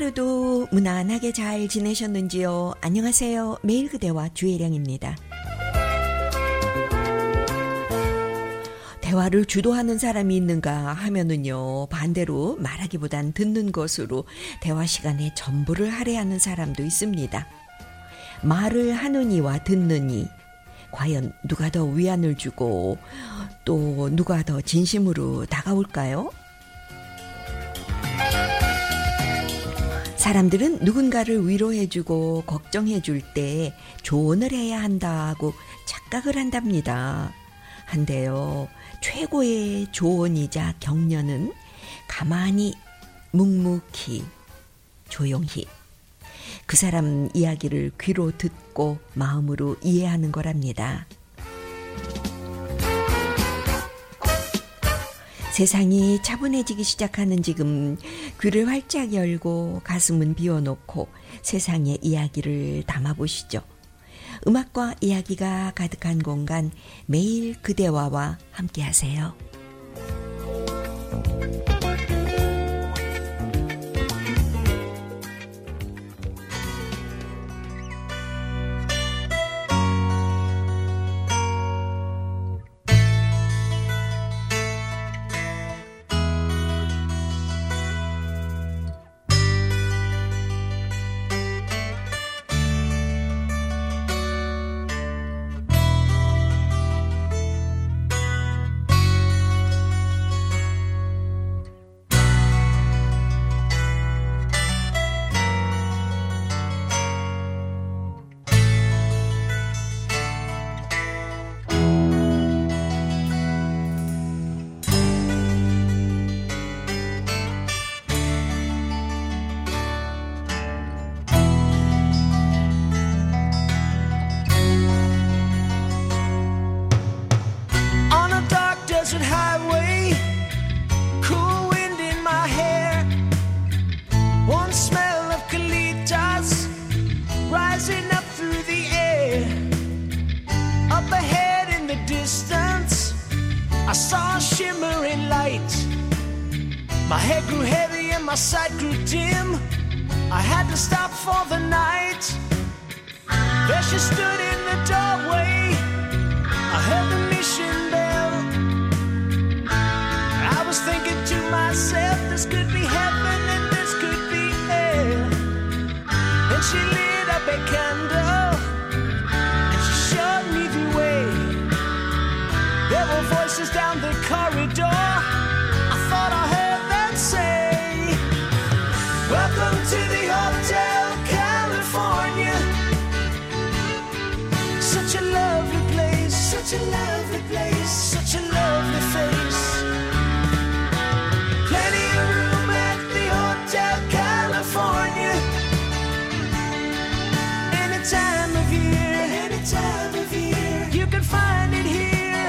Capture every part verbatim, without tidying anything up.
하루도 무난하게 잘 지내셨는지요? 안녕하세요. 매일 그대와 주혜령입니다. 대화를 주도하는 사람이 있는가 하면은요, 반대로 말하기보단 듣는 것으로 대화 시간에 전부를 할애하는 사람도 있습니다. 말을 하는 이와 듣는 이, 과연 누가 더 위안을 주고 또 누가 더 진심으로 다가올까요? 사람들은 누군가를 위로해주고 걱정해줄 때 조언을 해야 한다고 착각을 한답니다. 한데요, 최고의 조언이자 격려는 가만히 묵묵히 조용히 그 사람 이야기를 귀로 듣고 마음으로 이해하는 거랍니다. 세상이 차분해지기 시작하는 지금 귀를 활짝 열고 가슴은 비워놓고 세상의 이야기를 담아보시죠. 음악과 이야기가 가득한 공간, 매일 그대와와 함께하세요. Highway, cool wind in my hair, one smell of colitas rising up through the air. Up ahead in the distance, I saw a shimmering light. My head grew heavy and my sight grew dim. I had to stop for the night. There she stood in the doorway. I heard the mission bell. I was thinking to myself, this could be heaven and this could be hell. And she lit up a candle and she showed me the way. There were voices down the corridor. I thought I heard them say, welcome to the Hotel California. Such a lovely place, such a lovely place, such a lovely face. California, any time of year, any time of year, you can find it here.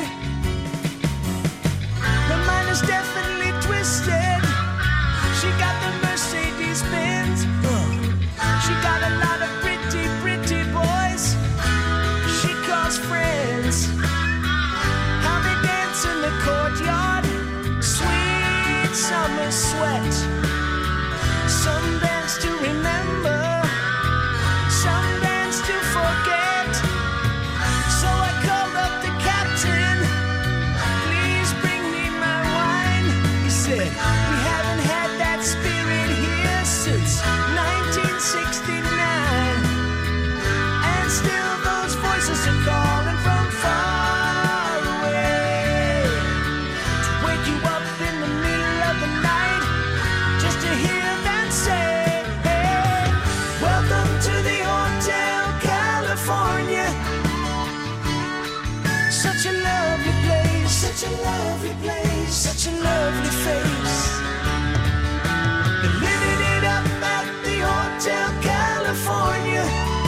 The mind is definitely twisted. She got the Mercedes Benz. She got a lot of pretty, pretty boys she calls friends. How they dance in the courtyard, sweet summer sweat. Some dance to remember, some dance to forget. So I called up the captain, please bring me my wine. He said, we haven't had that spirit here since nineteen sixty-nine. And still those voices are calling from far away to wake you up in the middle of the night just to hear say, hey, welcome to the Hotel California. Such a lovely place, such a lovely place, such a lovely face. They're living it up at the Hotel California.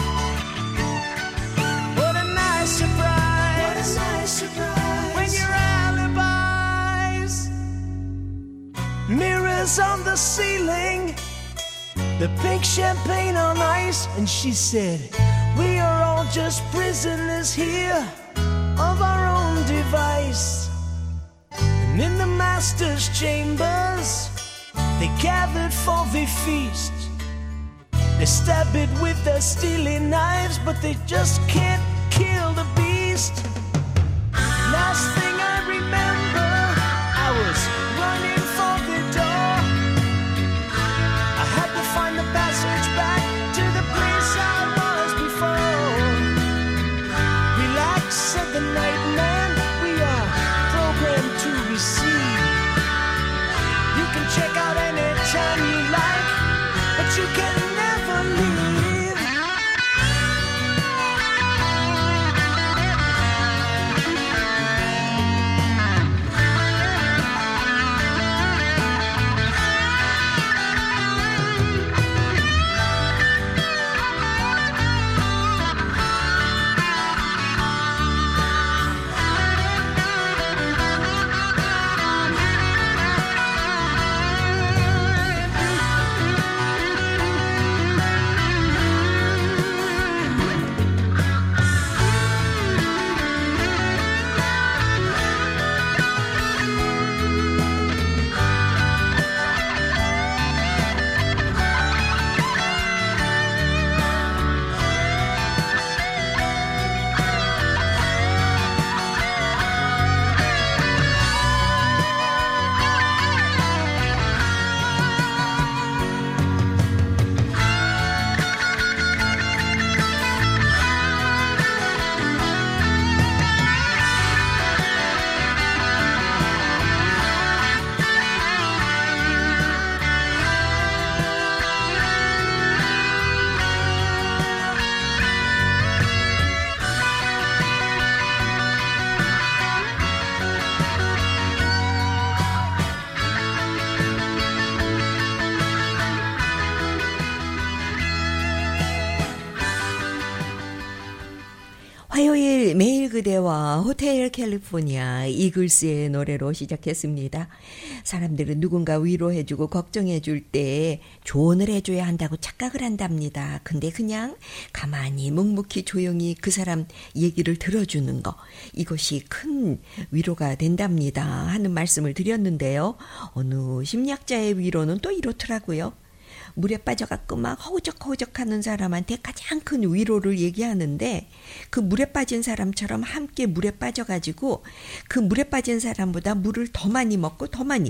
What a nice surprise, what a nice surprise, when your alibis, mirrors on the ceiling, the pink champagne on ice. And she said, we are all just prisoners here of our own device. And in the master's chambers, they gathered for the feast. They stab it with their steely knives, but they just can't kill the beast. Last thing I remember, I was running for the door. I had to find the passage back to the place I was before. Relax, said the night man, we are programmed to receive. You can check out anytime you like, but you can never leave. 화요일 매일 그대와 호텔 캘리포니아 이글스의 노래로 시작했습니다. 사람들은 누군가 위로해주고 걱정해줄 때 조언을 해줘야 한다고 착각을 한답니다. 근데 그냥 가만히 묵묵히 조용히 그 사람 얘기를 들어주는 거, 이것이 큰 위로가 된답니다 하는 말씀을 드렸는데요. 어느 심리학자의 위로는 또 이렇더라고요. 물에 빠져갖고 막 허우적허우적하는 사람한테 가장 큰 위로를 얘기하는데, 그 물에 빠진 사람처럼 함께 물에 빠져가지고 그 물에 빠진 사람보다 물을 더 많이 먹고 더 많이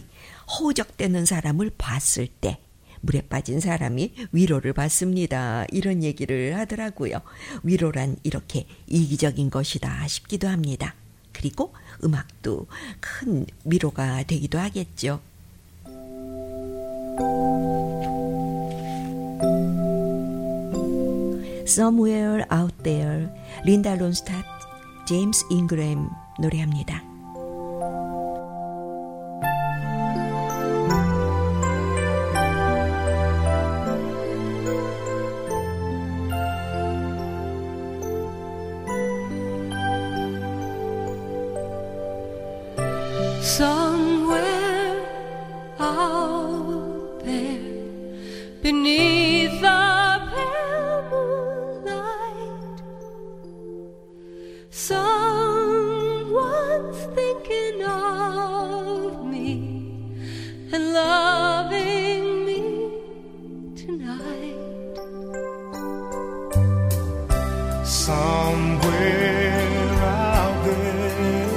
허우적대는 사람을 봤을 때 물에 빠진 사람이 위로를 받습니다. 이런 얘기를 하더라고요. 위로란 이렇게 이기적인 것이다 싶기도 합니다. 그리고 음악도 큰 위로가 되기도 하겠죠. Somewhere Out There, 린다 론스타트, 제임스 잉그램 노래합니다. Somewhere out there, beneath the pale moonlight, someone's thinking of me and loving me tonight. Somewhere out there,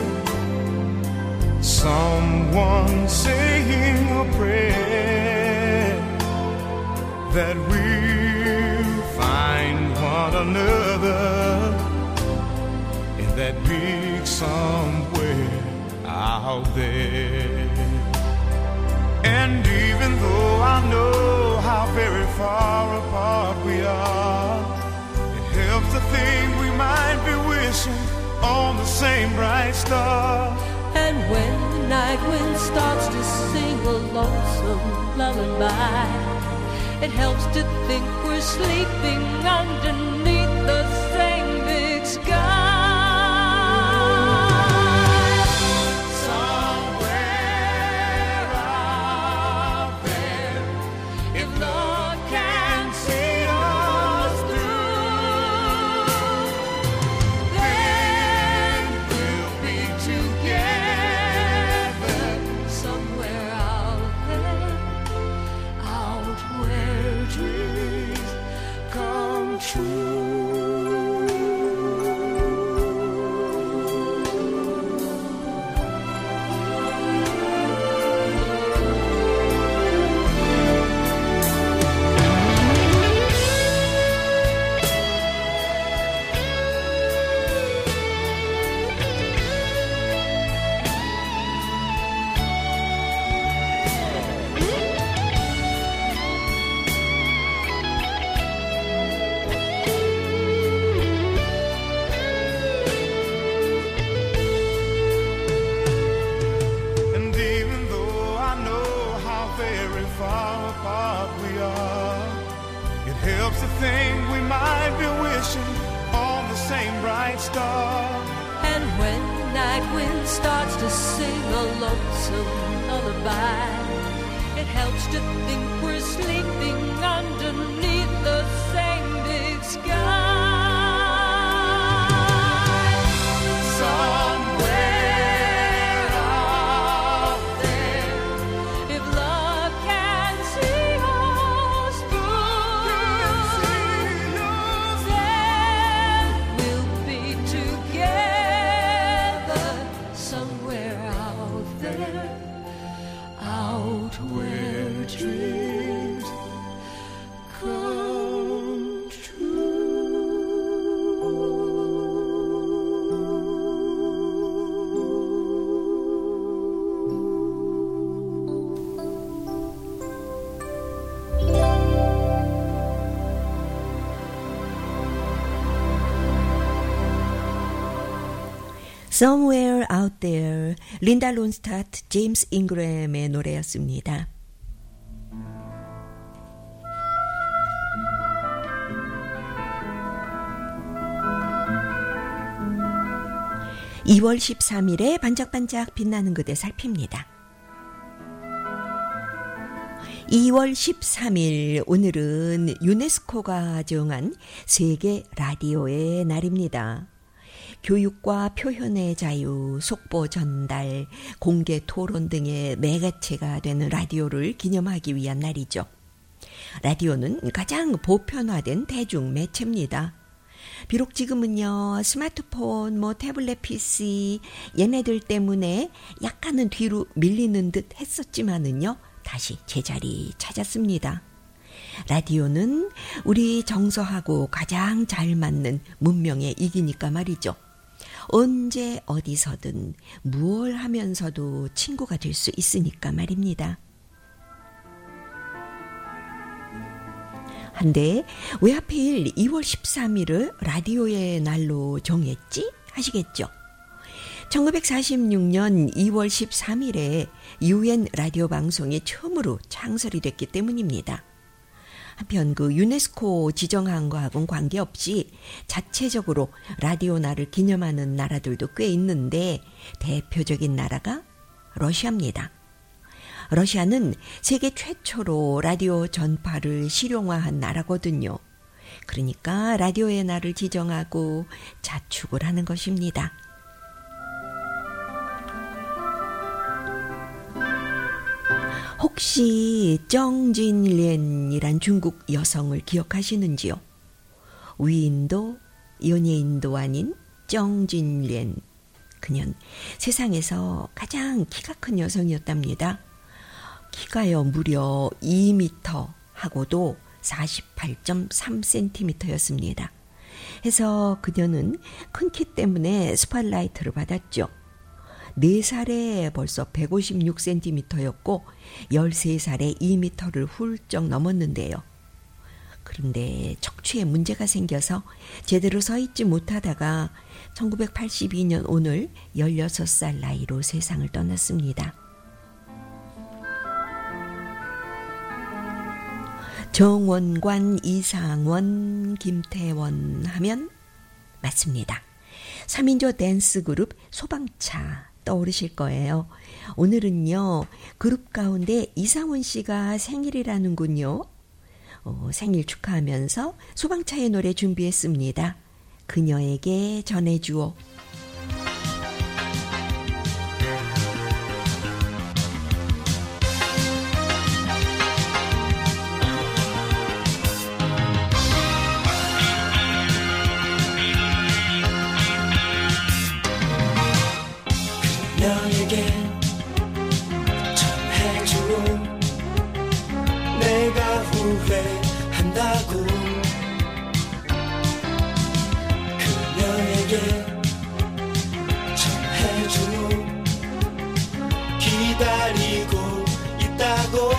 someone saying a prayer that we'll find one another in that big somewhere out there. And even though I know how very far apart we are, it helps to think we might be wishing on the same bright star. And when the night wind starts to sing a lonesome lullaby, it helps to think we're sleeping underneath the same big sky. Somewhere out there, if love can see us through, then we'll be together. Somewhere out there, out where dreams wishing on the same bright star. And when night wind starts to sing a lonesome lullaby, it helps to think we're sleeping underneath the same big sky. Somewhere out there, if love can see us through, then we'll be together somewhere out there, out where dreams come true. Somewhere Out There, 린다 론스타트, 제임스 잉그램의 노래였습니다. 이월 십삼일에 반짝반짝 빛나는 그대 살핍니다. 이월 십삼일, 오늘은 유네스코가 정한 세계 라디오의 날입니다. 교육과 표현의 자유, 속보 전달, 공개 토론 등의 매개체가 되는 라디오를 기념하기 위한 날이죠. 라디오는 가장 보편화된 대중 매체입니다. 비록 지금은요, 스마트폰, 뭐 태블릿 피씨 얘네들 때문에 약간은 뒤로 밀리는 듯 했었지만은요, 다시 제자리 찾았습니다. 라디오는 우리 정서하고 가장 잘 맞는 문명의 이기니까 말이죠. 언제 어디서든 무얼 하면서도 친구가 될 수 있으니까 말입니다. 한데 왜 하필 이월 십삼일을 라디오의 날로 정했지? 하시겠죠. 천구백사십육년 이월 십삼일에 유엔 라디오 방송이 처음으로 창설이 됐기 때문입니다. 한편 그 유네스코 지정한 거하고는 관계없이 자체적으로 라디오 날을 기념하는 나라들도 꽤 있는데 대표적인 나라가 러시아입니다. 러시아는 세계 최초로 라디오 전파를 실용화한 나라거든요. 그러니까 라디오의 날을 지정하고 자축을 하는 것입니다. 혹시 정진련이란 중국 여성을 기억하시는지요? 위인도 연예인도 아닌 정진련. 그녀는 세상에서 가장 키가 큰 여성이었답니다. 키가요 무려 이 미터 하고도 사십팔 점 삼 센티미터였습니다. 해서 그녀는 큰 키 때문에 스팟라이트를 받았죠. 네 살에 벌써 백오십육 센티미터였고 열세 살에 이 미터를 훌쩍 넘었는데요. 그런데 척추에 문제가 생겨서 제대로 서 있지 못하다가 천구백팔십이년 오늘 열여섯 살 나이로 세상을 떠났습니다. 정원관, 이상원, 김태원 하면 맞습니다. 삼인조 댄스 그룹 소방차 떠오르실 거예요. 오늘은요, 그룹 가운데 이상원 씨가 생일이라는군요. 어, 생일 축하하면서 소방차의 노래 준비했습니다. 그녀에게 전해주오. 그녀에게 전해주오. 내가 후회한다고. 그녀에게 전해주오. 기다리고 있다고.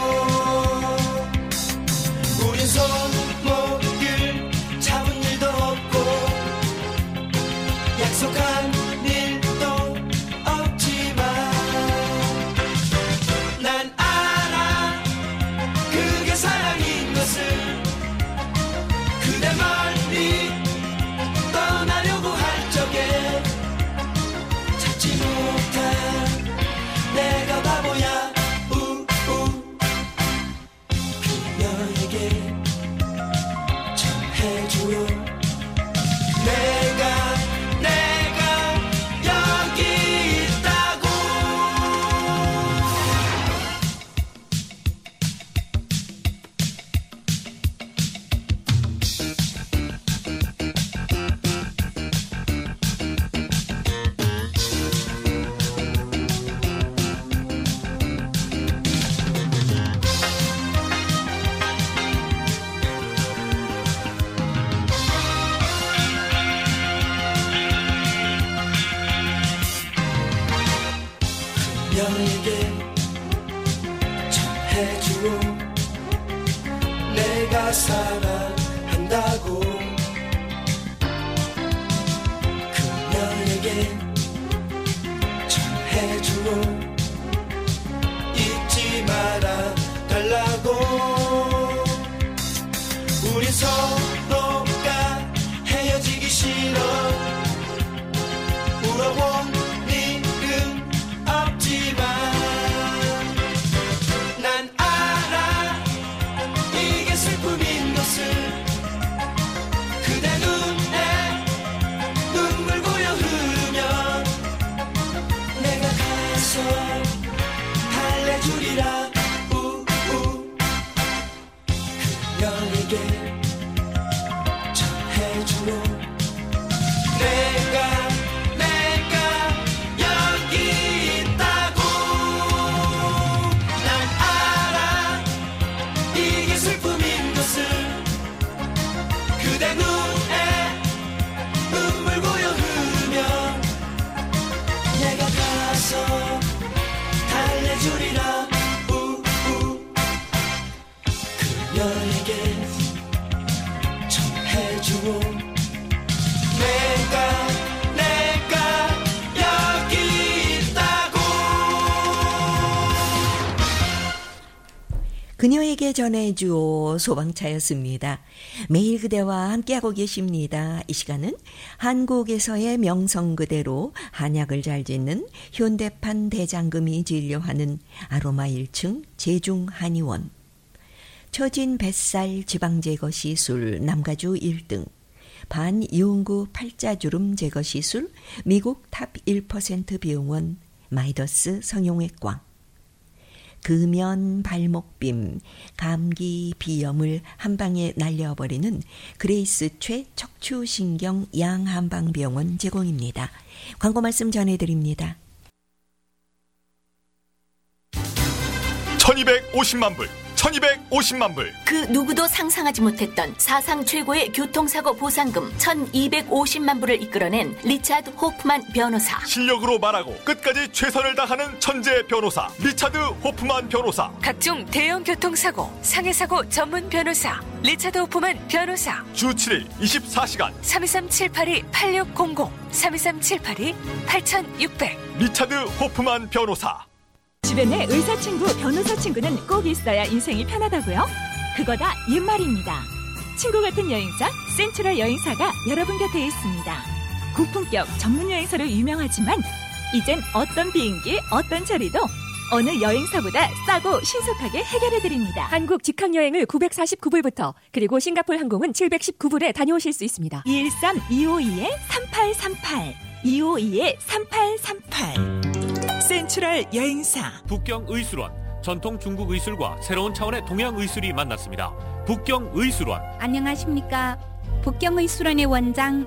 우린 손목을 잡은 일도 없고 약속한 일도 없지만 난 알아 그게 사랑인 것을. 그대 멀리 그녀에게 전해주오. 내가 사랑한다고. 그녀에게 전해주오. 잊지 말아 달라고. 우리 서로가 헤어지기 싫어. 울어본 일은 없지만 난 알아 이게 슬픔인 것을. 그대 눈에 눈물 고여 흐르면 내가 가서 달래주리라. 우우. 그녀에게 전해주오. 내가 내가 여기 있다고. 난 알아 이게 슬픔인 것을. 그대 눈에 눈물 고여 흐르면 내가 가서 달래주리라. 우우. 그녀에게 전해주오. 내가 내가 여기 있다고. 그녀에게 전해주오. 소방차였습니다. 매일 그대와 함께하고 계십니다. 이 시간은 한국에서의 명성 그대로 한약을 잘 짓는 현대판 대장금이 진료하는 아로마 일 층 제중 한의원. 처진 뱃살 지방 제거 시술 남가주 일 등. 반이온구 팔자주름 제거 시술 미국 탑 일 퍼센트 병원 마이더스 성형외과. 금연, 발목빔, 감기, 비염을 한방에 날려버리는 그레이스 최 척추신경 양한방병원 제공입니다. 광고 말씀 전해드립니다. 천이백오십만 불, 천이백오십만 불. 그 누구도 상상하지 못했던 사상 최고의 교통사고 보상금 천이백오십만 불을 이끌어낸 리차드 호프만 변호사. 실력으로 말하고 끝까지 최선을 다하는 천재 변호사 리차드 호프만 변호사. 각종 대형 교통사고, 상해사고 전문 변호사 리차드 호프만 변호사. 주 칠 일 이십사 시간 삼이삼 칠팔이 팔육공공 삼이삼 칠팔이 팔육공공. 리차드 호프만 변호사. 주변에 의사 친구, 변호사 친구는 꼭 있어야 인생이 편하다고요? 그거다 옛말입니다. 친구 같은 여행사 센츄럴 여행사가 여러분 곁에 있습니다. 고품격 전문 여행사로 유명하지만 이젠 어떤 비행기, 어떤 자리도 어느 여행사보다 싸고 신속하게 해결해드립니다. 한국 직항여행을 구백사십구 불부터 그리고 싱가포르 항공은 칠백십구 불에 다녀오실 수 있습니다. 이일삼 이오이 삼팔삼팔 이오이 삼팔삼팔 센츄럴 여행사. 북경의술원. 전통 중국 의술과 새로운 차원의 동양 의술이 만났습니다. 북경의술원. 안녕하십니까. 북경의술원의 원장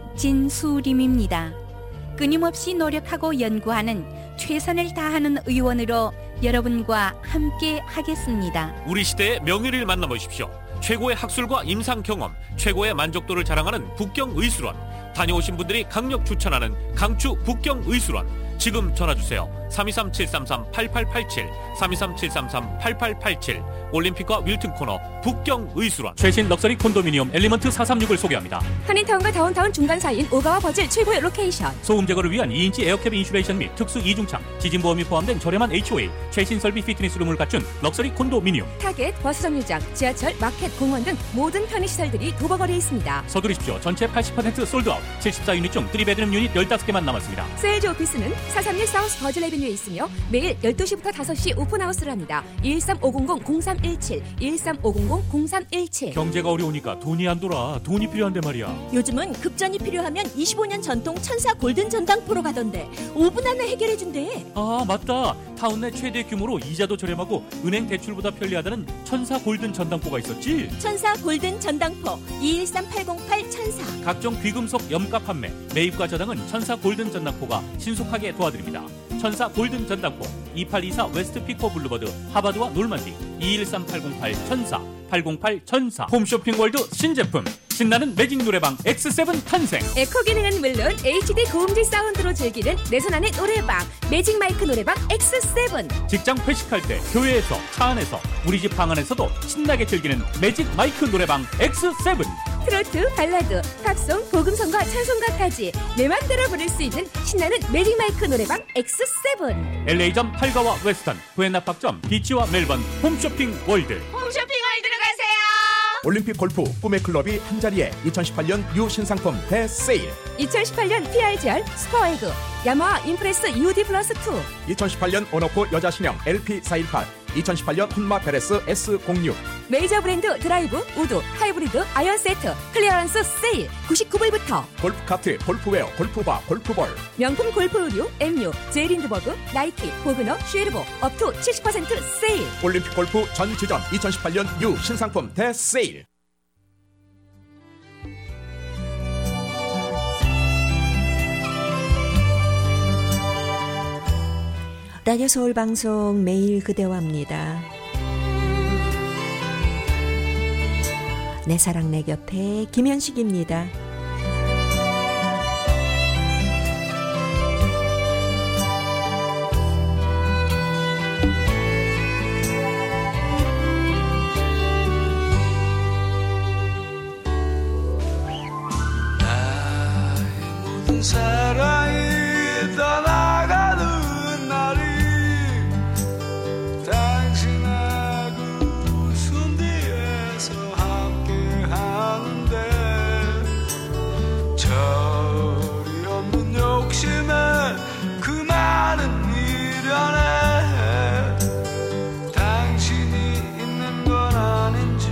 진수림입니다. 끊임없이 노력하고 연구하는 최선을 다하는 의원으로 여러분과 함께 하겠습니다. 우리 시대의 명의를 만나보십시오. 최고의 학술과 임상 경험, 최고의 만족도를 자랑하는 북경의술원. 다녀오신 분들이 강력 추천하는 강추 북경의술원. 지금 전화주세요. 삼이삼 칠삼삼 팔팔팔칠 삼이삼 칠삼삼 팔팔팔칠. 올림픽과 윌튼 코너 북경의술원. 최신 럭셔리 콘도미니엄 엘리먼트 사삼육을 소개합니다. 한인타운과 다운타운 중간 사이인 오가와 버즐 최고의 로케이션. 소음 제거를 위한 이 인치 에어캡 인슐레이션 및 특수 이중창, 지진보험이 포함된 저렴한 에이치오에이, 최신 설비 피트니스룸을 갖춘 럭셔리 콘도미니엄. 타겟, 버스 정류장, 지하철, 마켓, 공원 등 모든 편의시설들이 도보거리에 있습니다. 서두르십시오. 전체 팔십 퍼센트 솔드아웃. 칠십사 유닛 중 쓰리 베드룸 유닛 십오 개만 남았습니다. 세일즈 오피스는 사삼일 사우스 버즐 에비뉴에 있으며 매일 열두 시부터 다섯 시 오픈하우스를 합니다. 일삼 오공공 공삼일칠 일삼 오공공 공삼일칠. 경제가 어려우니까 돈이 안 돌아. 돈이 필요한데 말이야. 요즘은 급전이 필요하면 이십오 년 전통 천사 골든 전당포로 가던데 오 분 안에 해결해준대. 아 맞다. 타운 내 최대 규모로 이자도 저렴하고 은행 대출보다 편리하다는 천사 골든 전당포가 있었지. 천사 골든 전당포 이일삼 팔공팔 천사. 각종 귀금속 염가 판매, 매입과 저당은 천사 골든 전당포가 신속하게 도와드립니다. 천사 골든 전당포 이팔이사 웨스트 피코 블루버드 하바드와 놀만디 이일삼 팔공팔 천사 팔공팔 천사. 홈쇼핑 월드 신제품 신나는 매직 노래방 엑스 세븐 탄생. 에코 기능은 물론 에이치디 고음질 사운드로 즐기는 내손안의 노래방 매직 마이크 노래방 엑스 세븐. 직장 회식할 때, 교회에서, 차 안에서, 우리 집 방 안에서도 신나게 즐기는 매직 마이크 노래방 엑스 세븐. 트로트, 발라드, 팝송, 복음성과 찬송가까지 내 맘대로 부를 수 있는 신나는 매직 마이크 노래방 엑스 세븐. 엘에이점 팔가와 웨스턴, 부엔나팍점, 비치와 멜번, 홈쇼핑 월드. 홈쇼핑 월드로 가세요. 올림픽 골프 꿈의 클럽이 한자리에 이천십팔 년 유 신상품 대세일. 이천십팔 년 피알지알 슈퍼에그 야마하 임프레스 유디 플러스 투. 이천십팔 년 온오프 여자 신형 엘피 사백십팔. 이천십팔 년 혼마 베레스 에스 공육. 메이저 브랜드 드라이브, 우드, 하이브리드, 아이언 세트 클리어런스 세일 구십구 불부터. 골프카트, 골프웨어, 골프바, 골프볼. 명품 골프 의류, 엠유, 제일린드버그, 나이키, 보그너, 쉐르보 업투 칠십 퍼센트 세일. 올림픽 골프 전 지점 이천십팔 년 유 신상품 대세일. 라디오 서울 방송 매일 그대와 합니다. 내 사랑 내 곁에 김현식입니다. 나의 모든 사랑이 떠나가는 날이 당신하고 숨 뒤에서 함께 하는데 절이 없는 욕심에 그 많은 미련에 당신이 있는 건 아닌지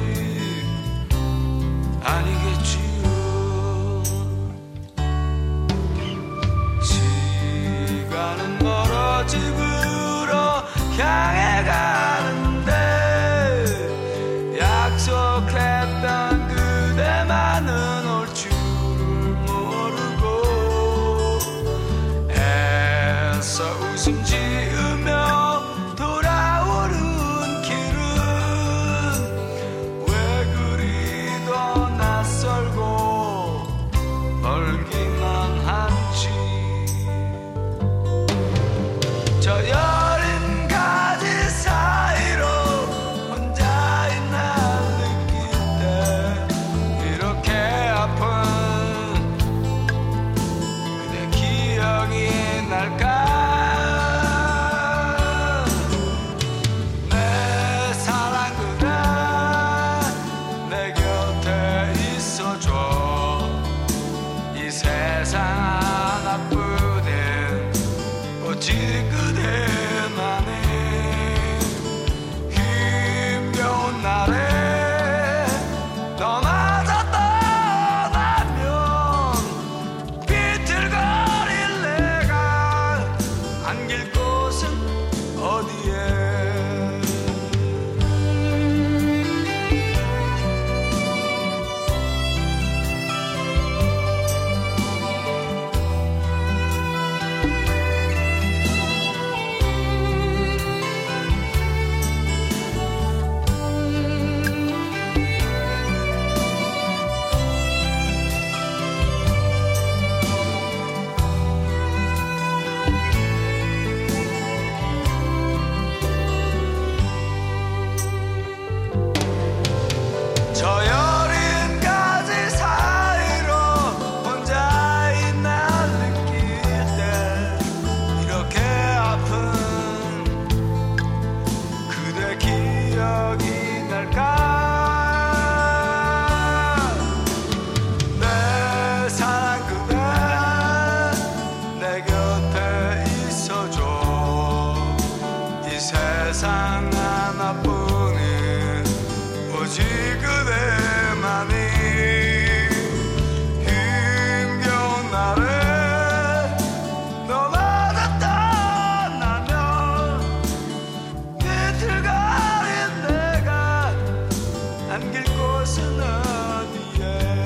아니겠지요. 시간은 멀어 집으로 향해 가는데 약속했던 그대만은 올 줄을 모르고 애써 웃음 지으며 돌아오는 길은 왜 그리도 낯설고 멀기만 한지. 저 여린 가지 사이로 혼자 있나 느낄 때 이렇게 아픈 그대 기억이 날까. 내 사랑 그대 내 곁에 있어줘. 이 세상 하나뿐인 오직 그대만의 힘겨운 날에 너마저 떠나면 비틀거릴 내가 안길 곳은 어디에. 저 여린 가지 사이로 혼자 있나 느낄 때 이렇게 아픈 그대 기억이 날까. 내 사랑 그대 내 곁에 있어줘. 이 세상 하나뿐인 오직 그대만이 힘겨운 날에 너마저 떠나면 비틀거린 내가 안길 곳은 어디에.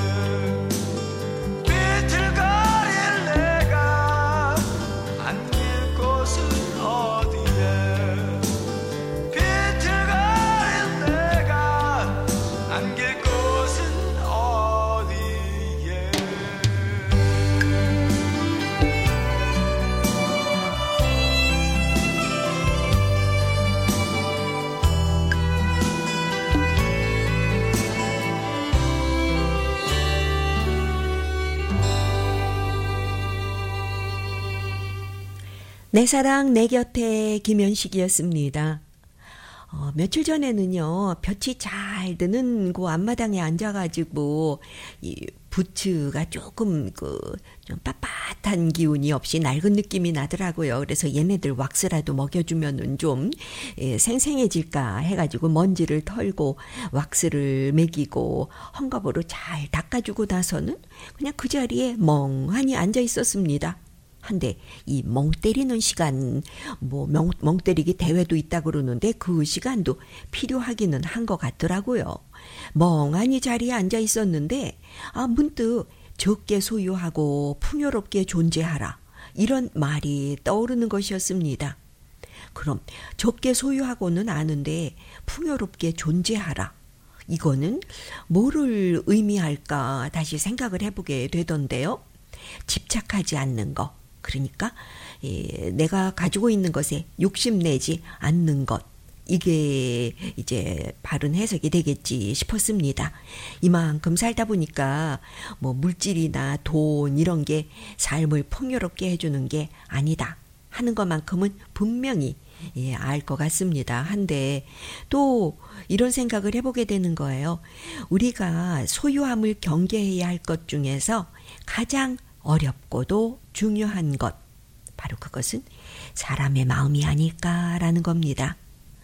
비틀거릴 내가 안길 곳은 어디에. 비틀거릴 내가 안길 곳은 내 사랑 내 곁에 김현식이었습니다. 어, 며칠 전에는요, 볕이 잘 드는 그 앞마당에 앉아가지고, 이 부츠가 조금 그, 좀 빳빳한 기운이 없이 낡은 느낌이 나더라고요. 그래서 얘네들 왁스라도 먹여주면은 좀, 예, 생생해질까 해가지고 먼지를 털고, 왁스를 먹이고, 헝겊으로 잘 닦아주고 나서는 그냥 그 자리에 멍하니 앉아 있었습니다. 한데 이 멍 때리는 시간, 뭐 멍, 멍 때리기 대회도 있다 그러는데 그 시간도 필요하기는 한 것 같더라고요. 멍하니 자리에 앉아 있었는데 아 문득 적게 소유하고 풍요롭게 존재하라, 이런 말이 떠오르는 것이었습니다. 그럼 적게 소유하고는 아는데 풍요롭게 존재하라, 이거는 뭐를 의미할까 다시 생각을 해보게 되던데요. 집착하지 않는 것, 그러니까 예, 내가 가지고 있는 것에 욕심내지 않는 것, 이게 이제 바른 해석이 되겠지 싶었습니다. 이만큼 살다 보니까 뭐 물질이나 돈 이런 게 삶을 풍요롭게 해주는 게 아니다 하는 것만큼은 분명히 예, 알 것 같습니다. 한데 또 이런 생각을 해보게 되는 거예요. 우리가 소유함을 경계해야 할 것 중에서 가장 어렵고도 중요한 것, 바로 그것은 사람의 마음이 아닐까라는 겁니다.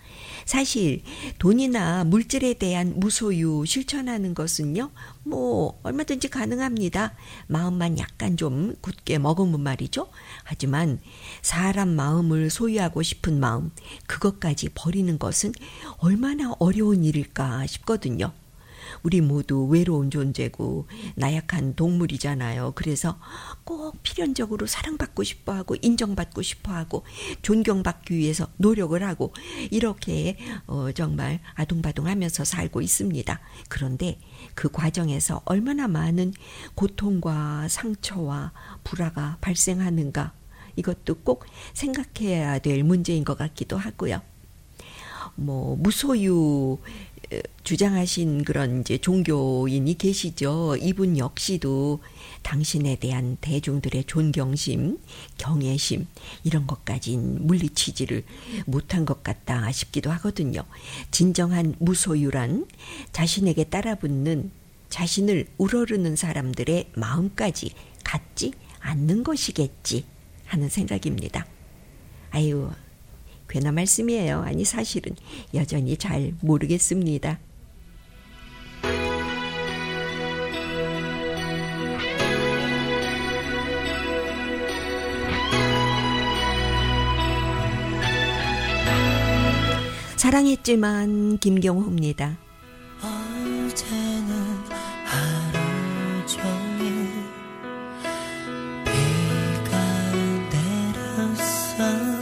사실 돈이나 물질에 대한 무소유 실천하는 것은요, 뭐 얼마든지 가능합니다. 마음만 약간 좀 굳게 머금은 말이죠. 하지만 사람 마음을 소유하고 싶은 마음, 그것까지 버리는 것은 얼마나 어려운 일일까 싶거든요. 우리 모두 외로운 존재고 나약한 동물이잖아요. 그래서 꼭 필연적으로 사랑받고 싶어하고 인정받고 싶어하고 존경받기 위해서 노력을 하고 이렇게 어, 정말 아둥바둥하면서 살고 있습니다. 그런데 그 과정에서 얼마나 많은 고통과 상처와 불화가 발생하는가, 이것도 꼭 생각해야 될 문제인 것 같기도 하고요. 뭐 무소유 주장하신 그런 이제 종교인이 계시죠. 이분 역시도 당신에 대한 대중들의 존경심, 경외심 이런 것까진 물리치지를 못한 것 같다 싶기도 하거든요. 진정한 무소유란 자신에게 따라붙는, 자신을 우러르는 사람들의 마음까지 갖지 않는 것이겠지 하는 생각입니다. 아유, 괜한 말씀이에요. 아니 사실은 여전히 잘 모르겠습니다. 사랑했지만 김경호입니다. 어제는 하루 종일 비가 내렸어.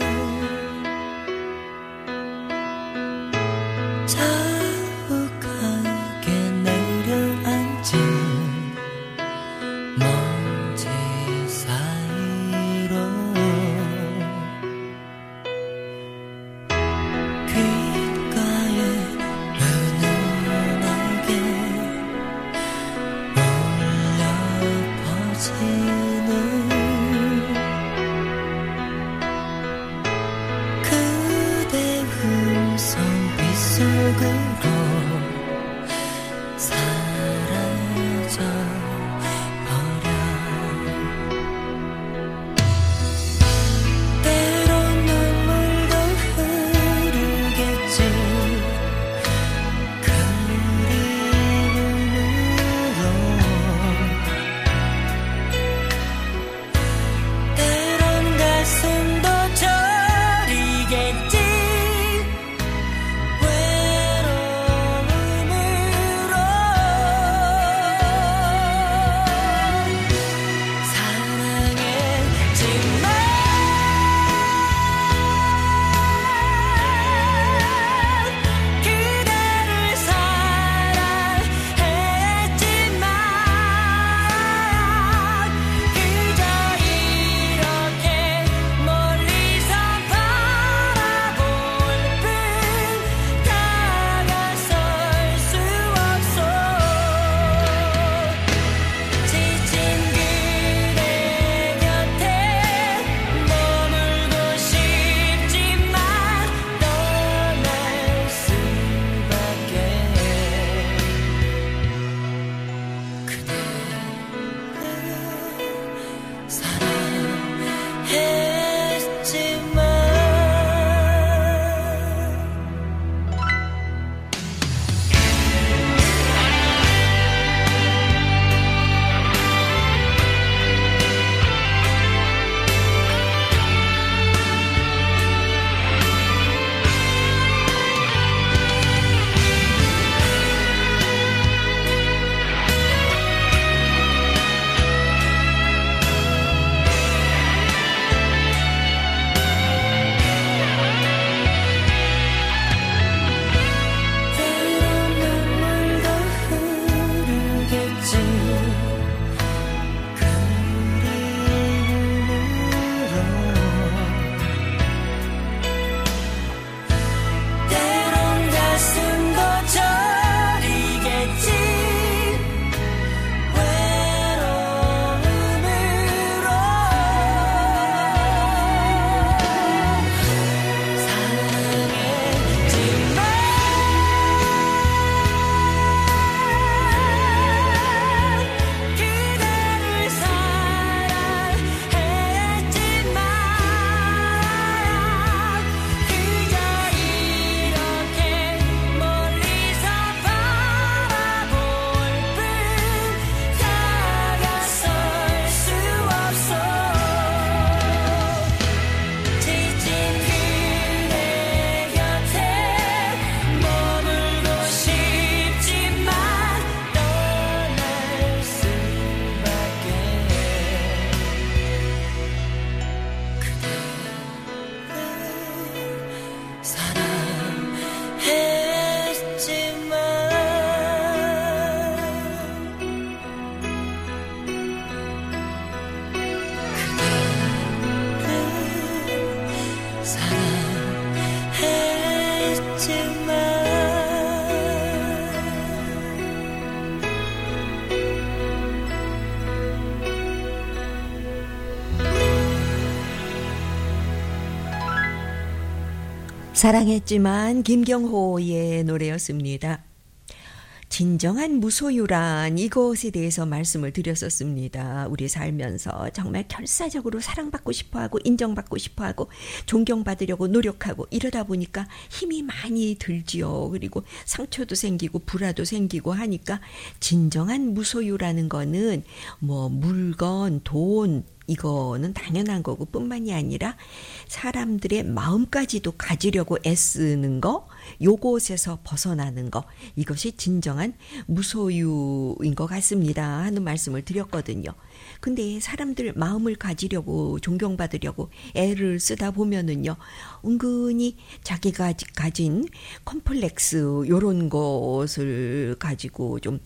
외로워 사랑했지만 김경호의 노래였습니다. 진정한 무소유란 이것에 대해서 말씀을 드렸었습니다. 우리 살면서 정말 결사적으로 사랑받고 싶어하고 인정받고 싶어하고 존경받으려고 노력하고 이러다 보니까 힘이 많이 들지요. 그리고 상처도 생기고 불화도 생기고 하니까 진정한 무소유라는 거는 뭐 물건, 돈 이거는 당연한 거고 뿐만이 아니라 사람들의 마음까지도 가지려고 애쓰는 거, 요것에서 벗어나는 거, 이것이 진정한 무소유인 것 같습니다 하는 말씀을 드렸거든요. 근데 사람들 마음을 가지려고 존경받으려고 애를 쓰다 보면은요, 은근히 자기가 가진 컴플렉스 요런 것을 가지고 좀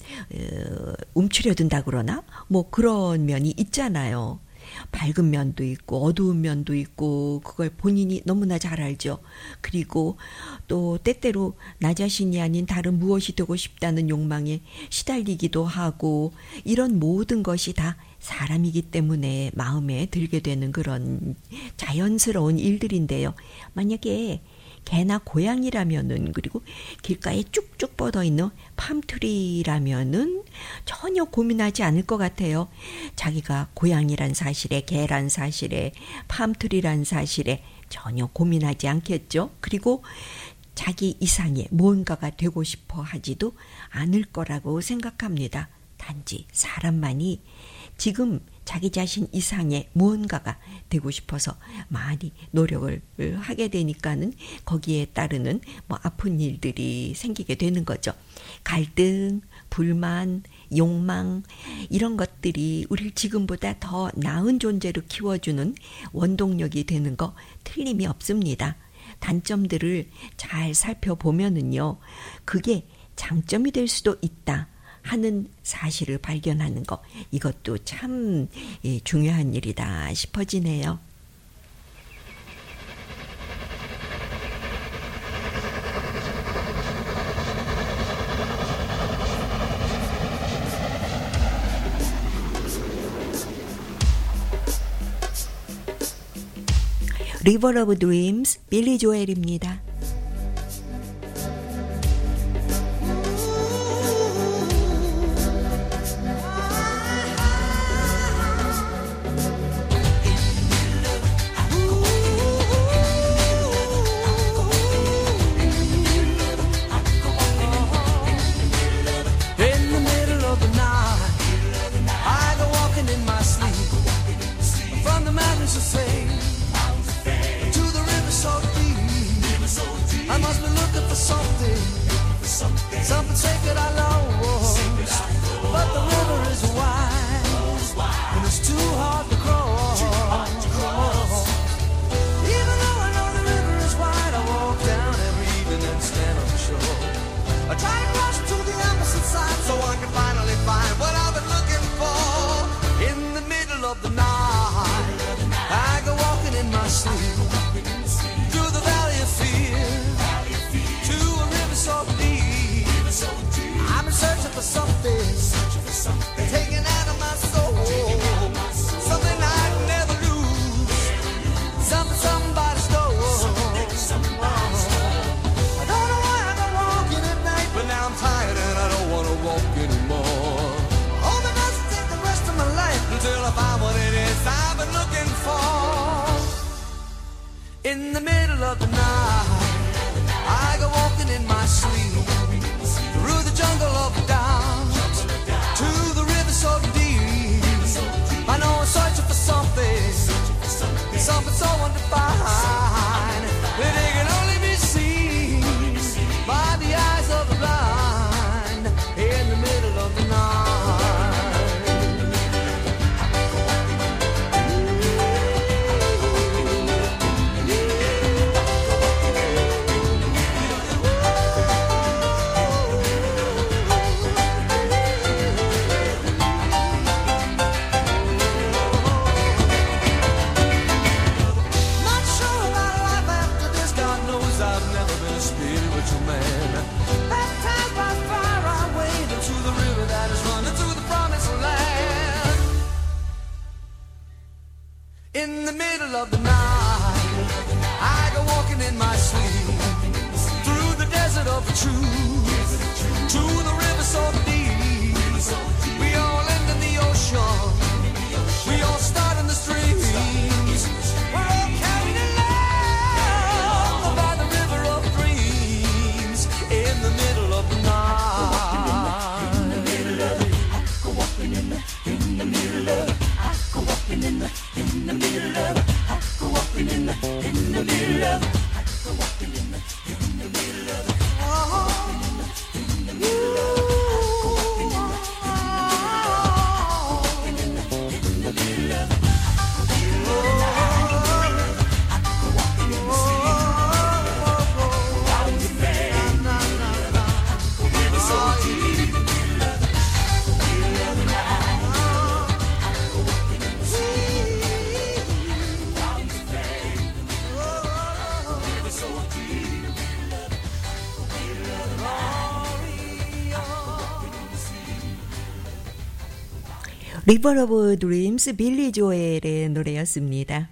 움츠려든다 그러나 뭐 그런 면이 있잖아요. 밝은 면도 있고 어두운 면도 있고 그걸 본인이 너무나 잘 알죠. 그리고 또 때때로 나 자신이 아닌 다른 무엇이 되고 싶다는 욕망에 시달리기도 하고 이런 모든 것이 다 사람이기 때문에 마음에 들게 되는 그런 자연스러운 일들인데요. 만약에 개나 고양이라면은 그리고 길가에 쭉쭉 뻗어 있는 팜트리라면은 전혀 고민하지 않을 것 같아요. 자기가 고양이란 사실에, 개란 사실에, 팜트리란 사실에 전혀 고민하지 않겠죠. 그리고 자기 이상의 무언가가 되고 싶어 하지도 않을 거라고 생각합니다. 단지 사람만이 지금 자기 자신 이상의 무언가가 되고 싶어서 많이 노력을 하게 되니까는 거기에 따르는 뭐 아픈 일들이 생기게 되는 거죠. 갈등, 불만, 욕망 이런 것들이 우리를 지금보다 더 나은 존재로 키워주는 원동력이 되는 거 틀림이 없습니다. 단점들을 잘 살펴보면은요, 그게 장점이 될 수도 있다 하는 사실을 발견하는 거, 이것도 참 중요한 일이다 싶어지네요. 리버 오브 드림스 빌리 조엘입니다. Something sacred I lost, but the river is wide, and it's too hard to cross. Even though I know the river is wide, I walk down every evening and stand on the shore. I try to cross to the opposite side so I can finally find what I've been looking for. In the middle of the night, I go walking in my sleep through the valley of fear to a river so deep. I'm searching for something, something taken out of my soul, something I'd never lose, something somebody stole. I don't know why I go walking at night, but now I'm tired and I don't want to walk anymore. I hope it doesn't take the rest of my life until I find what it is I've been looking for. In the middle of the night, I go walking in my sleep through the jungle of doubt to the river so deep. I know I'm searching for something, something so undefined that it can only be seen by the eyes of the blind. In the middle of the night, in the middle of the night, I go walking in my sleep 리버 오브 드림스 빌리 조엘의 노래였습니다.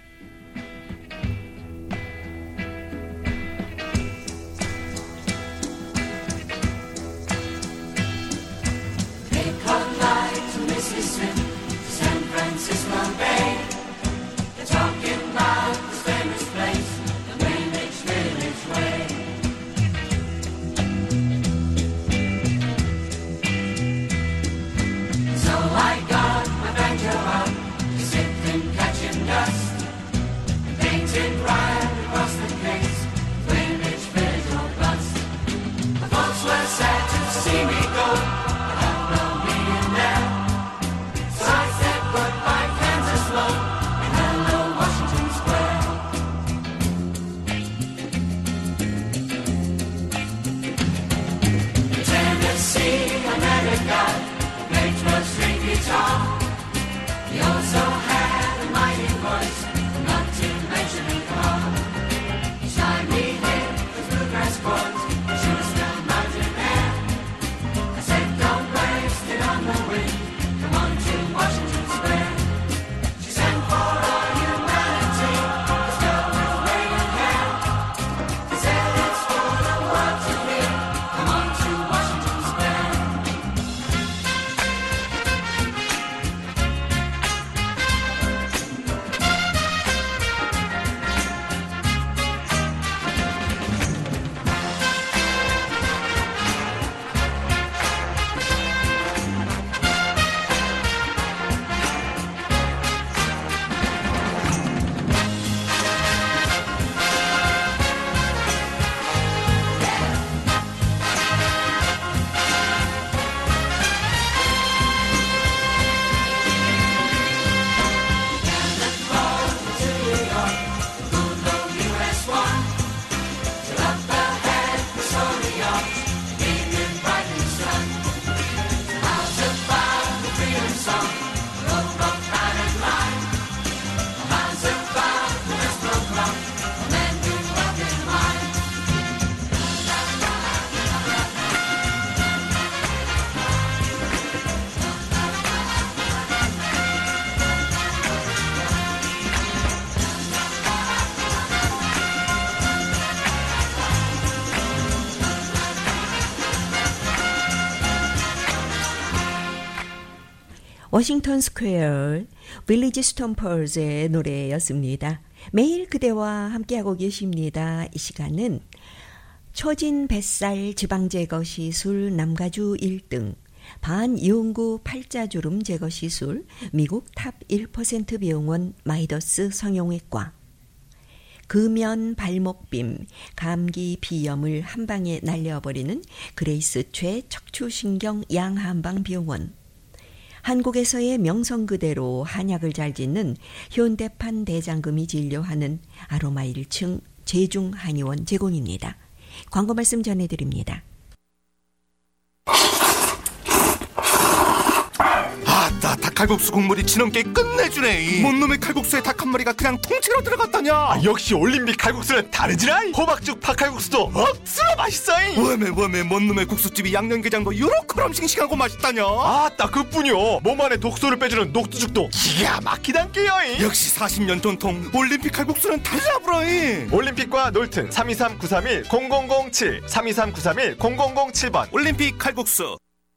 워싱턴 스퀘어 빌리지 스톰퍼즈의 노래였습니다. 매일 그대와 함께하고 계십니다. 이 시간은 초진 뱃살 지방 제거 시술 남가주 일 등, 반이온구 팔자주름 제거 시술 미국 탑 일 퍼센트 병원 마이더스 성형외과, 금연 발목빔 감기 비염을 한방에 날려버리는 그레이스 최 척추신경 양한방병원, 한국에서의 명성 그대로 한약을 잘 짓는 현대판 대장금이 진료하는 아로마 일 층 제중한의원 제공입니다. 광고 말씀 전해드립니다. 아따, 닭칼국수 국물이 진원게 끝내주네. 뭔 놈의 칼국수에 닭 한 마리가 그냥 통째로 들어갔다냐. 아, 역시 올림픽 칼국수는 다르지라. 호박죽 팥칼국수도 억수로 맛있어. 워메 워메 뭔 놈의 국수집이 양념게장도 요렇게럼 싱싱하고 맛있다냐. 아따, 그뿐이요. 몸 안에 독소를 빼주는 녹두죽도 기가 막히단께요. 역시 사십 년 전통 올림픽 칼국수는 달라브라. 올림픽과 놀튼 삼이삼 구삼일 공공공칠 삼이삼 구삼일 공공공칠 번 올림픽 칼국수.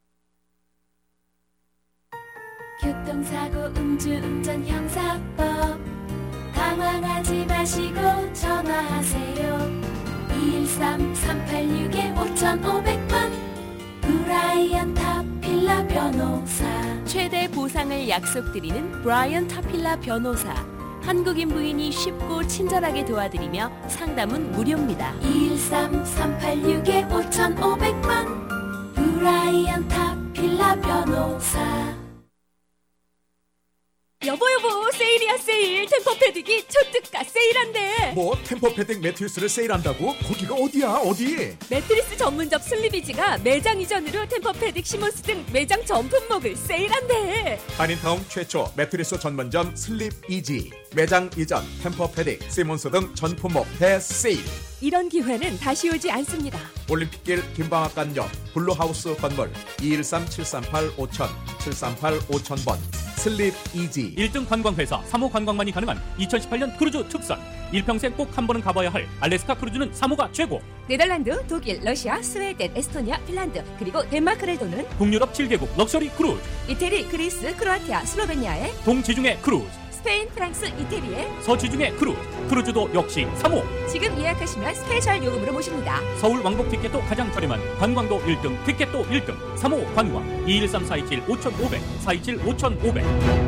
교통사고 음주운전 형사법 당황하지 마시고 전화하세요. 이일삼 삼팔육 오천오백 번 브라이언 타필라 변호사. 최대 보상을 약속드리는 브라이언 타필라 변호사. 한국인 부인이 쉽고 친절하게 도와드리며 상담은 무료입니다. 이일삼 삼팔육 오천오백 번 브라이언 타필라 변호사. 여보 여보 세일이야 세일. 템퍼 패드기 초특가 세일한대. 뭐 템퍼패딩 매트리스를 세일한다고? 거기가 어디야? 어디? 매트리스 전문점 슬리비지가 매장 이전으로 템퍼패딩, 시몬스 등 매장 전 품목을 세일한대. 한인타운 최초 매트리스 전문점 슬립이지. 매장 이전 템퍼패딩, 시몬스 등 전 품목 대세일. 이런 기회는 다시 오지 않습니다. 올림픽길 김방앗간 옆 블루하우스 건물 이일삼 칠삼팔 오천 칠삼팔 오천 번 슬립이지. 일 등 관광회사 삼 호 관광만이 가능한 이천십팔 년 크루즈 특선. 일평생 꼭 한 번은 가봐야 할 알래스카 크루즈는 삼 호가 최고. 네덜란드, 독일, 러시아, 스웨덴, 에스토니아, 핀란드 그리고 덴마크를 도는 북유럽 칠 개국 럭셔리 크루즈. 이태리, 그리스, 크로아티아, 슬로베니아의 동지중해 크루즈. 스페인, 프랑스, 이태리의 서지중해 크루즈. 크루즈도 역시 삼 호. 지금 예약하시면 스페셜 요금으로 모십니다. 서울 왕복 티켓도 가장 저렴한 관광도 일 등, 티켓도 일 등. 삼 호 관광. 이일삼 사이칠 오천오백 사이칠 오천오백.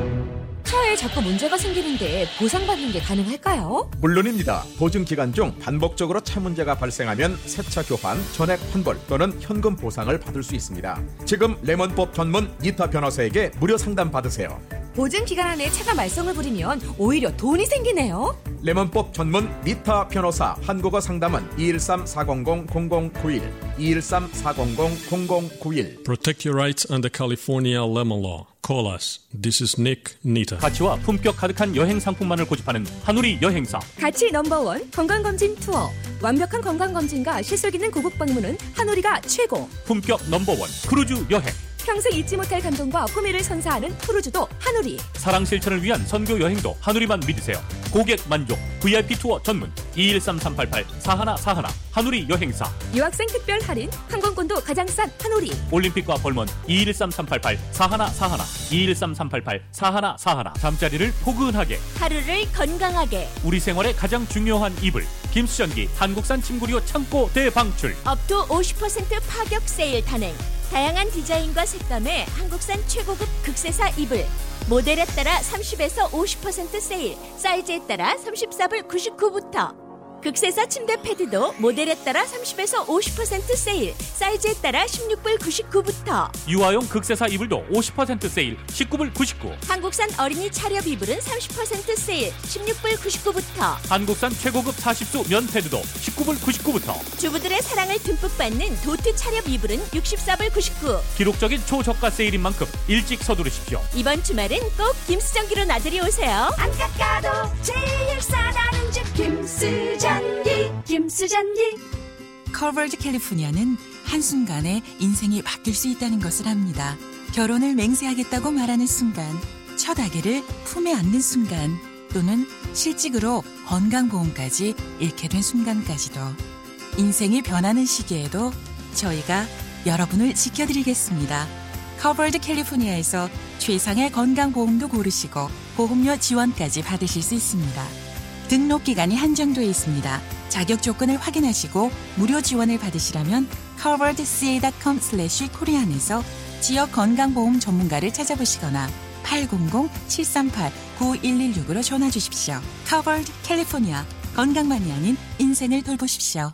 차에 자꾸 문제가 생기는데 보상받는 게 가능할까요? 물론입니다. 보증 기간 중 반복적으로 차 문제가 발생하면 새차 교환, 전액 환불 또는 현금 보상을 받을 수 있습니다. 지금 레몬법 전문 니타 변호사에게 무료 상담 받으세요. 보증 기간 안에 차가 말썽을 부리면 오히려 돈이 생기네요. 레몬법 전문 니타 변호사 한국어 상담은 이일삼 사공공 공공구일 이일삼 사공공 공공구일. Protect your rights under California lemon law. Call us. This is Nick Nita. 가치와 품격 가득한 여행 상품만을 고집하는 한우리 여행사. 가치 넘버원 건강검진 투어. 완벽한 건강검진과 실속 있는 고국 방문은 한우리가 최고. 품격 넘버원 크루즈 여행. 평생 잊지 못할 감동과 품위를 선사하는 크루즈도 한우리. 사랑 실천을 위한 선교 여행도 한우리만 믿으세요. 고객 만족 브이아이피 투어 전문 이일삼 삼팔팔 사일사일 한우리 여행사. 유학생 특별 할인 항공권도 가장 싼 한우리. 올림픽과 벌먼 이일삼 삼팔팔 사일사일 이일삼 삼팔팔 사일사일. 잠자리를 포근하게, 하루를 건강하게. 우리 생활에 가장 중요한 이불 김수전기 한국산 침구류 창고 대방출. 업투 오십 퍼센트 파격 세일 단행. 다양한 디자인과 색감의 한국산 최고급 극세사 이불. 모델에 따라 삼십에서 오십 퍼센트 세일, 사이즈에 따라 삼십사 불 구십구부터. 극세사 침대 패드도 모델에 따라 삼십에서 오십 퍼센트 세일, 사이즈에 따라 십육 불 구십구부터. 유아용 극세사 이불도 오십 퍼센트 세일, 십구 불 구십구. 한국산 어린이 차렵 이불은 삼십 퍼센트 세일, 십육 불 구십구부터. 한국산 최고급 사십수 면 패드도 십구 불 구십구부터. 주부들의 사랑을 듬뿍 받는 도트 차렵 이불은 육십사 불 구십구. 기록적인 초저가 세일인 만큼 일찍 서두르십시오. 이번 주말은 꼭 김수정기로 나들이 오세요. 안 깎아도 제일 싸다는 집 김수정. 김수전기. 커버드 캘리포니아는 한순간에 인생이 바뀔 수 있다는 것을 압니다. 결혼을 맹세하겠다고 말하는 순간, 첫 아기를 품에 안는 순간, 또는 실직으로 건강보험까지 잃게 된 순간까지도 인생이 변하는 시기에도 저희가 여러분을 지켜드리겠습니다. 커버드 캘리포니아에서 최상의 건강보험도 고르시고 보험료 지원까지 받으실 수 있습니다. 등록 기간이 한정되어 있습니다. 자격 조건을 확인하시고 무료 지원을 받으시려면 covered c a dot com slash korean에서 지역 건강보험 전문가를 찾아보시거나 팔공공 칠삼팔 구일일육으로 전화 주십시오. Covered California. 건강만이 아닌 인생을 돌보십시오.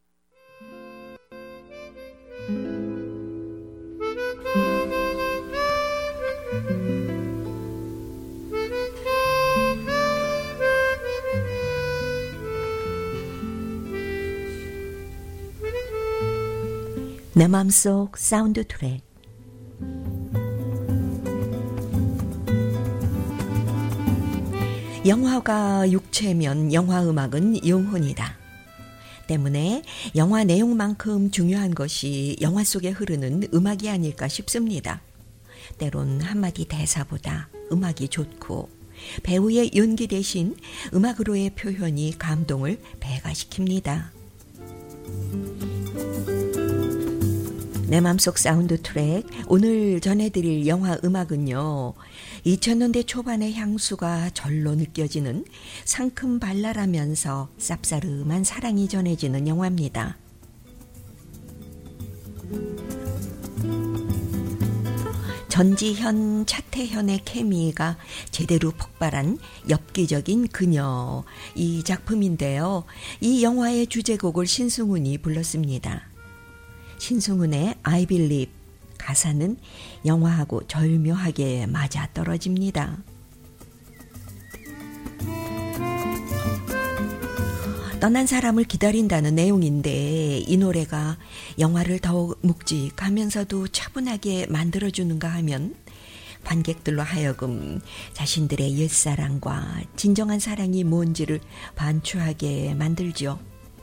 내 맘속 사운드 트랙. 영화가 육체면 영화 음악은 영혼이다. 때문에 영화 내용만큼 중요한 것이 영화 속에 흐르는 음악이 아닐까 싶습니다. 때론 한마디 대사보다 음악이 좋고 배우의 연기 대신 음악으로의 표현이 감동을 배가시킵니다. 내 맘속 사운드 트랙, 오늘 전해드릴 영화 음악은요, 이천 년대 초반의 향수가 절로 느껴지는 상큼 발랄하면서 쌉싸름한 사랑이 전해지는 영화입니다. 전지현, 차태현의 케미가 제대로 폭발한 엽기적인 그녀, 이 작품인데요. 이 영화의 주제곡을 신승훈이 불렀습니다. 신승훈의 I Believe, 가사는 영화하고 절묘하게 맞아떨어집니다. 떠난 사람을 기다린다는 내용인데 이 노래가 영화를 더욱 묵직하면서도 차분하게 만들어주는가 하면 관객들로 하여금 자신들의 옛사랑과 진정한 사랑이 뭔지를 반추하게 만들죠.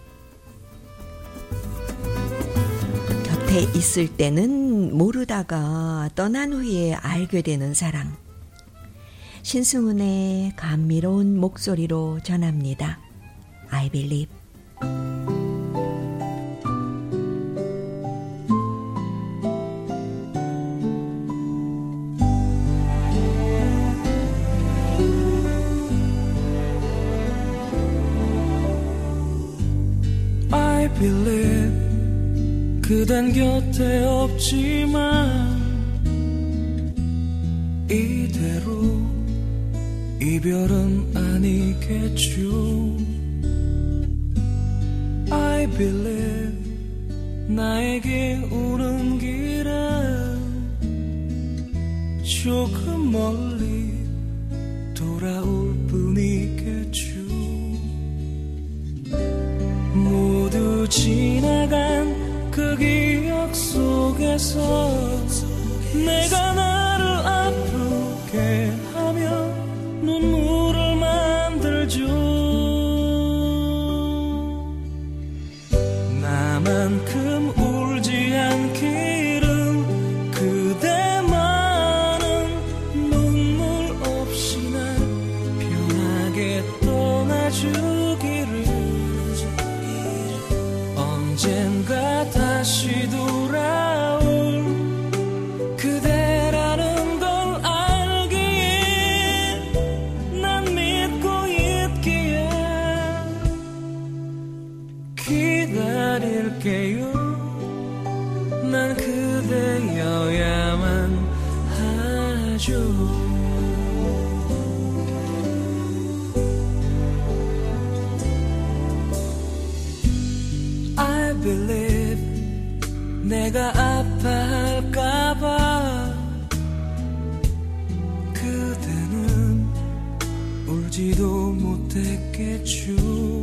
곁에 있을 때는 모르다가 떠난 후에 알게 되는 사랑. 신승훈의 감미로운 목소리로 전합니다. I believe. I believe 그댄 곁에 없지만 이대로 이별은 아니겠죠. I believe 나에게 오는 길은 조금 멀리 돌아올 뿐이겠죠. 모두 지나간 그 기억 속에서 내가 나를 아프게 하며 눈물을 만들죠. 나만큼 울지 않기를 그대만은 눈물 없이 날 편하게 떠나주기를 언젠가 다시 돌아올 그대라는 걸 알기에 난 믿고 있기에 기다릴게요. 난 그대여야만 하죠. I believe 내가 아파할까봐 그대는 울지도 못했겠죠.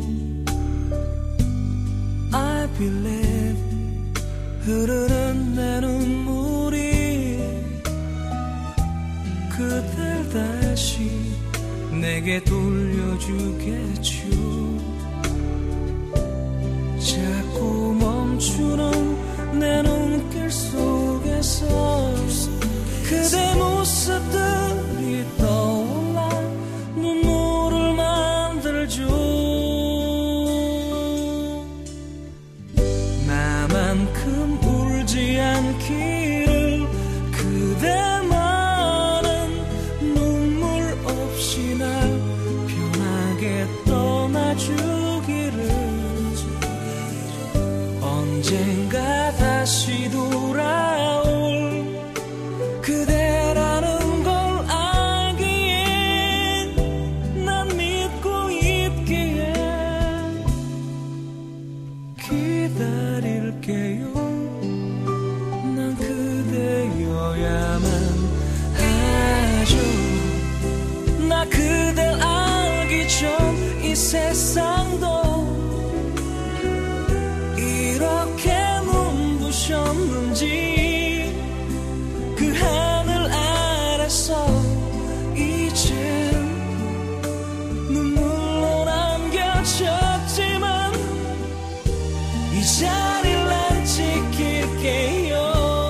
I believe 흐르는 내 눈물이 그댈 다시 내게 돌려주겠죠. 자꾸 멈추는 내 눈길 속에서 그대 모습들이 떠올라 눈물을 만들죠. 나만큼 울지 않기를 그대만은 눈물 없이 날 편하게 떠나주기를 언젠가 다시 돌아올 그대라는 걸 알기에 난 믿고 있기에 기다릴게요. 난 그대여야만 하죠. 나 그댈 알기 전 이 세상도 이렇게 눈부셨는지 그 하늘 아래서 이젠 눈물로 남겨졌지만 이 자리를 난 지킬게요.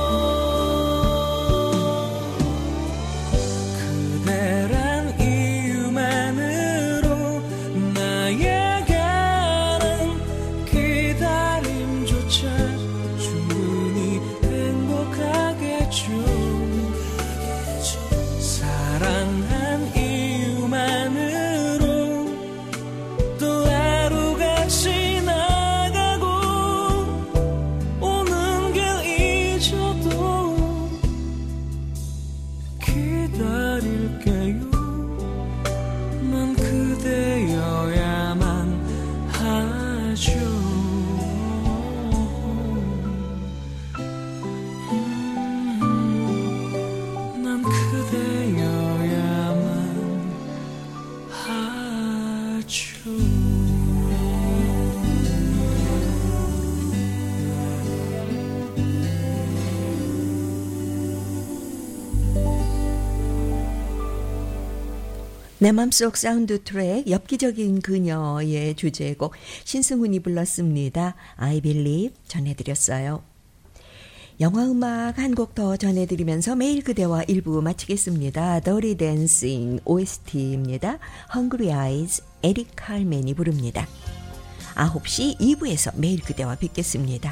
그대란 이유만으로 나에게는 기다림조차 충분히 행복하겠죠. 사랑한 이유만으로 또 하루가 지나가고 내 맘속 사운드 트랙 엽기적인 그녀의 주제곡 신승훈이 불렀습니다. I Believe 전해드렸어요. 영화음악 한 곡 더 전해드리면서 매일 그대와 일 부 마치겠습니다. Dirty Dancing 오에스티입니다. Hungry Eyes 에릭 칼맨이 부릅니다. 아홉 시 이 부에서 매일 그대와 뵙겠습니다.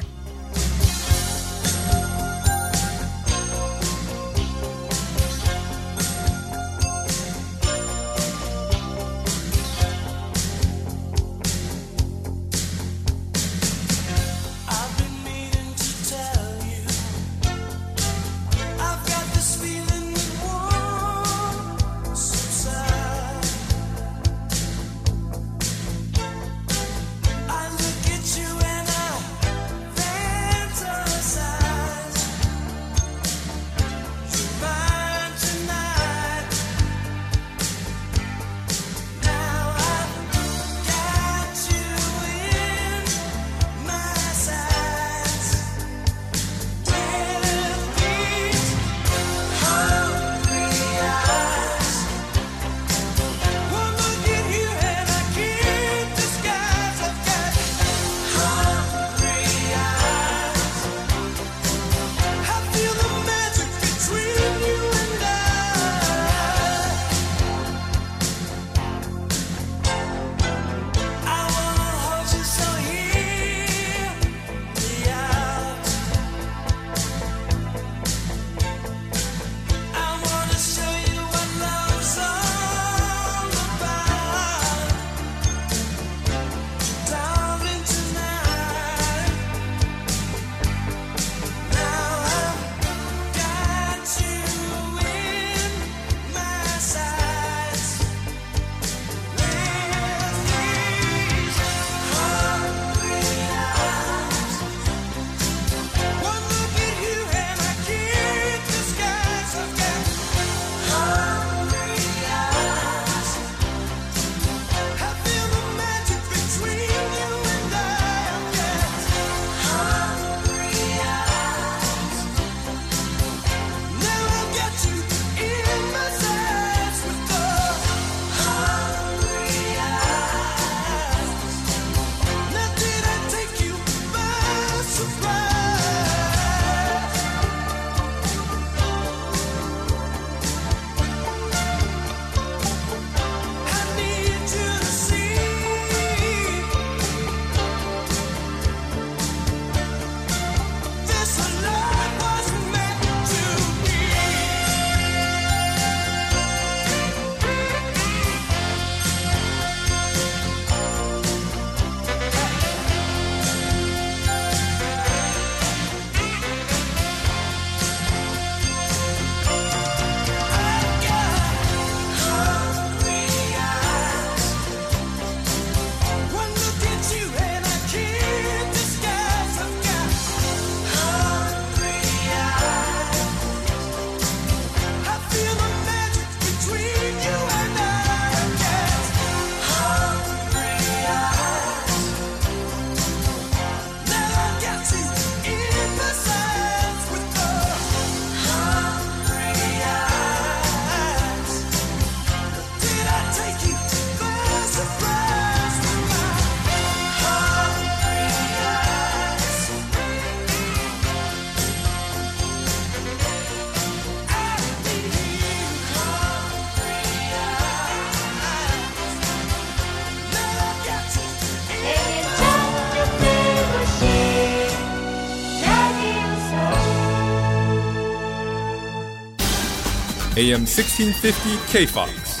A M sixteen fifty K-Fox.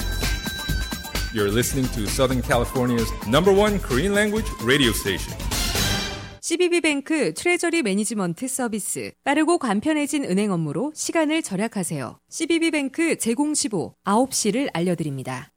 You're listening to Southern California's number one Korean language radio station. 씨비비뱅크 트레저리 매니지먼트 서비스. 빠르고 간편해진 은행 업무로 시간을 절약하세요. 씨비비뱅크 제공십오 아홉 시를 알려드립니다.